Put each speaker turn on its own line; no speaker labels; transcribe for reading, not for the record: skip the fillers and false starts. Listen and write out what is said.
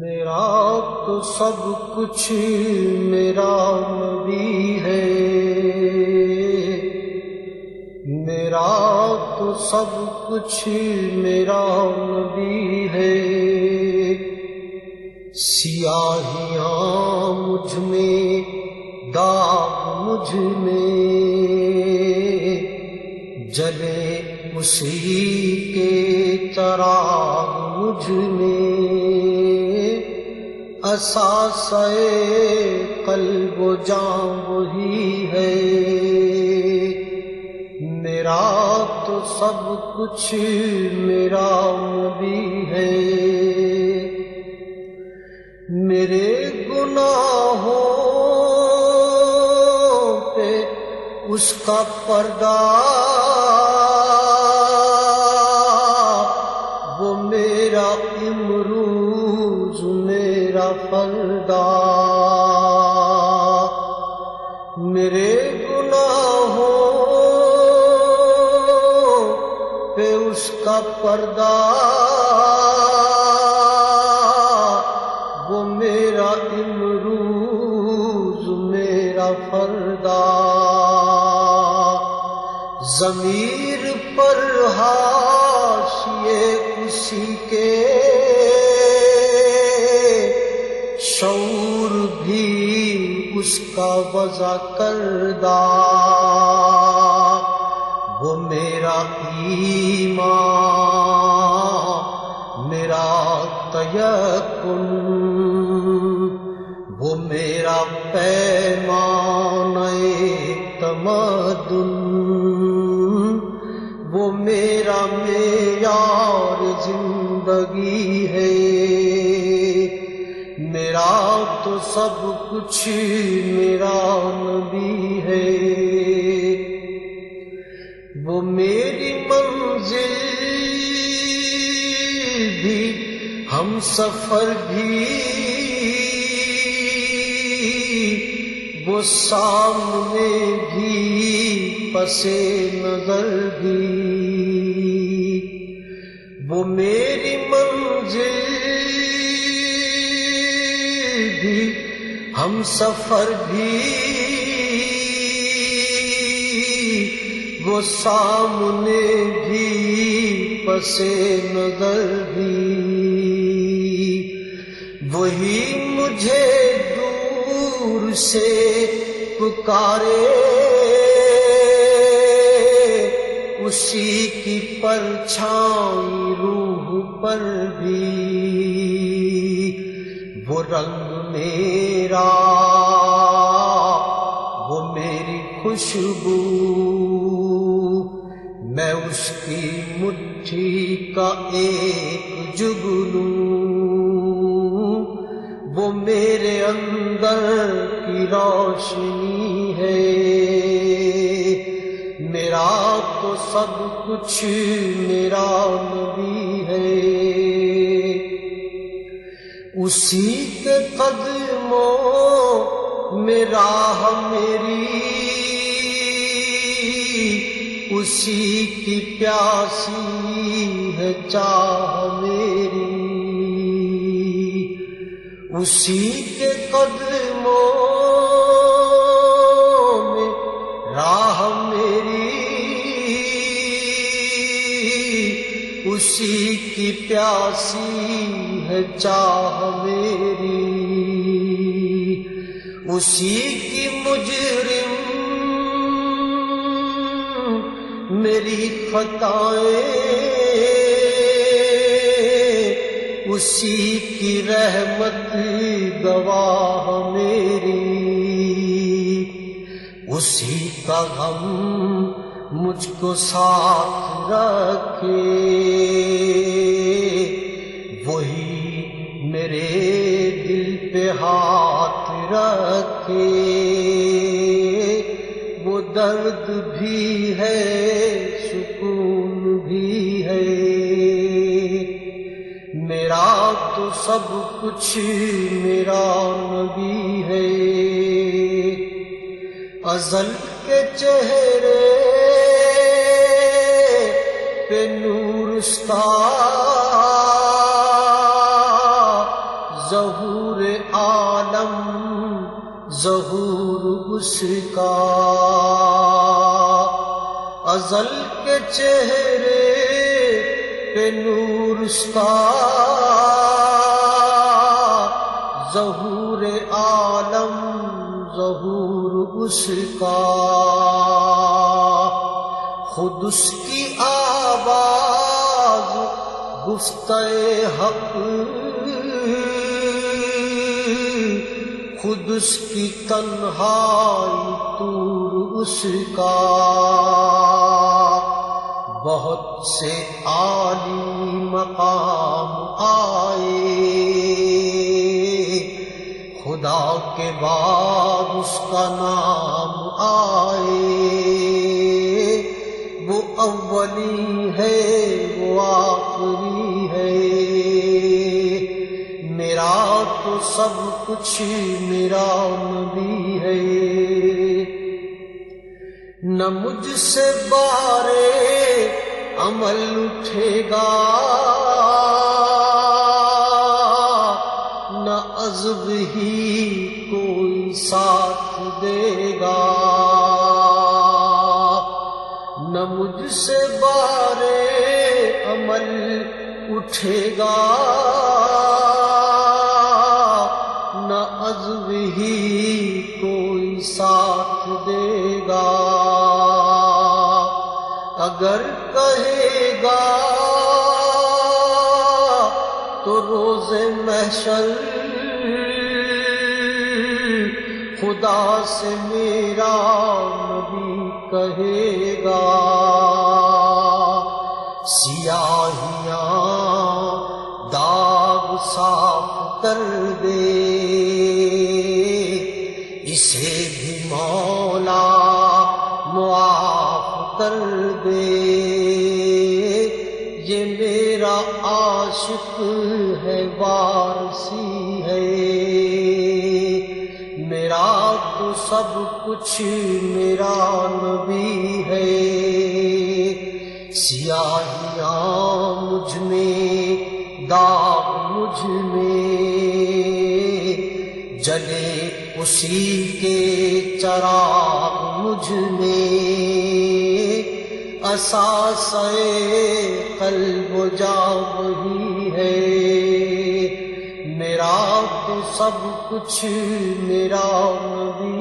میرا تو سب کچھ میرا نبی ہے، میرا تو سب کچھ میرا نبی ہے۔ سیاہیاں مجھ میں، داغ مجھ میں، جلے اسی کے چراغ مجھ میں۔ اثاثہ قلب و جاں وہی ہے، میرا تو سب کچھ میرا نبی ہے۔ میرے گناہوں پہ اس کا پردہ، وہ میرا امروز میرا فردا۔ میرے گناہوں پہ اس کا پردہ، وہ میرا امروز میرا فردا۔ ضمیر پر حاشیے اسی کے، شعور بھی اس کا وضع کردہ۔ وہ میرا ایمان، میرا تیقن، وہ میرا پیمانہ تمدن، وہ میرا معیار زندگی ہے۔ میرا تو سب کچھ میرا نبی ہے۔ وہ میری منزل بھی، ہم سفر بھی، وہ سامنے بھی، پس نظر بھی۔ وہ میری منزل بھی، ہم سفر بھی، وہ سامنے بھی، پس نظر بھی۔ وہی مجھے دور سے پکارے، اسی کی پرچھائی روح پر بھی۔ وہ رنگ میرا، وہ میری خوشبو، میں اس کی مٹھی کا ایک جگنوں۔ وہ میرے اندر کی روشنی ہے، میرا تو سب کچھ میرا نبی ہے۔ اسی کے قدموں میں راہ میری، اسی کی پیاسی ہے چاہ میری۔ اسی کے قدموں میں راہ میری، اسی کی پیاسی ہے چاہ میری۔ اسی کی مجرم میری خطائیں، اسی کی رحمت گواہ میری۔ اسی کا غم مجھ کو ساتھ رکھے، وہی میرے دل پہ ہاتھ رکھے۔ وہ درد بھی ہے، سکون بھی ہے، میرا تو سب کچھ میرا نبی ہے۔ ازل کے چہرے پہ نور استا، ظہور عالم ظہور اس کا، ازل کے چہرے پہ نور اس کا، ظہور عالم ظہور اس کا، خود اس کی آواز گفتہ حق، خود اس کی تنہائی طور اس کا، بہت سے عالی مقام آئے، خدا کے بعد اس کا نام آئے، وہ اولی ہے وہ آخری ہے، میرا تو سب کچھ میرا نبی ہے، نہ مجھ سے بارے عمل اٹھے گا، نہ عزب ہی کوئی ساتھ دے گا، نہ مجھ سے بارے عمل اٹھے گا، نہ عزب ہی کوئی ساتھ دے گا، اگر کہے گا تو روز محشر خدا سے میرا نبی کہے گا، سیاہیاں داغ صاف کر دے، اسے بھی مولا معاف کر دے، یہ میرا عاشق ہے وارثی ہے، میرا تو سب کچھ میرا نبی ہے، سیاہیاں مجھ میں داغ مجھ میں، جلے اسی کے چراغ مجھ میں، اساسۂ قلب و جا وہی ہے، میرا تو سب کچھ میرا نبی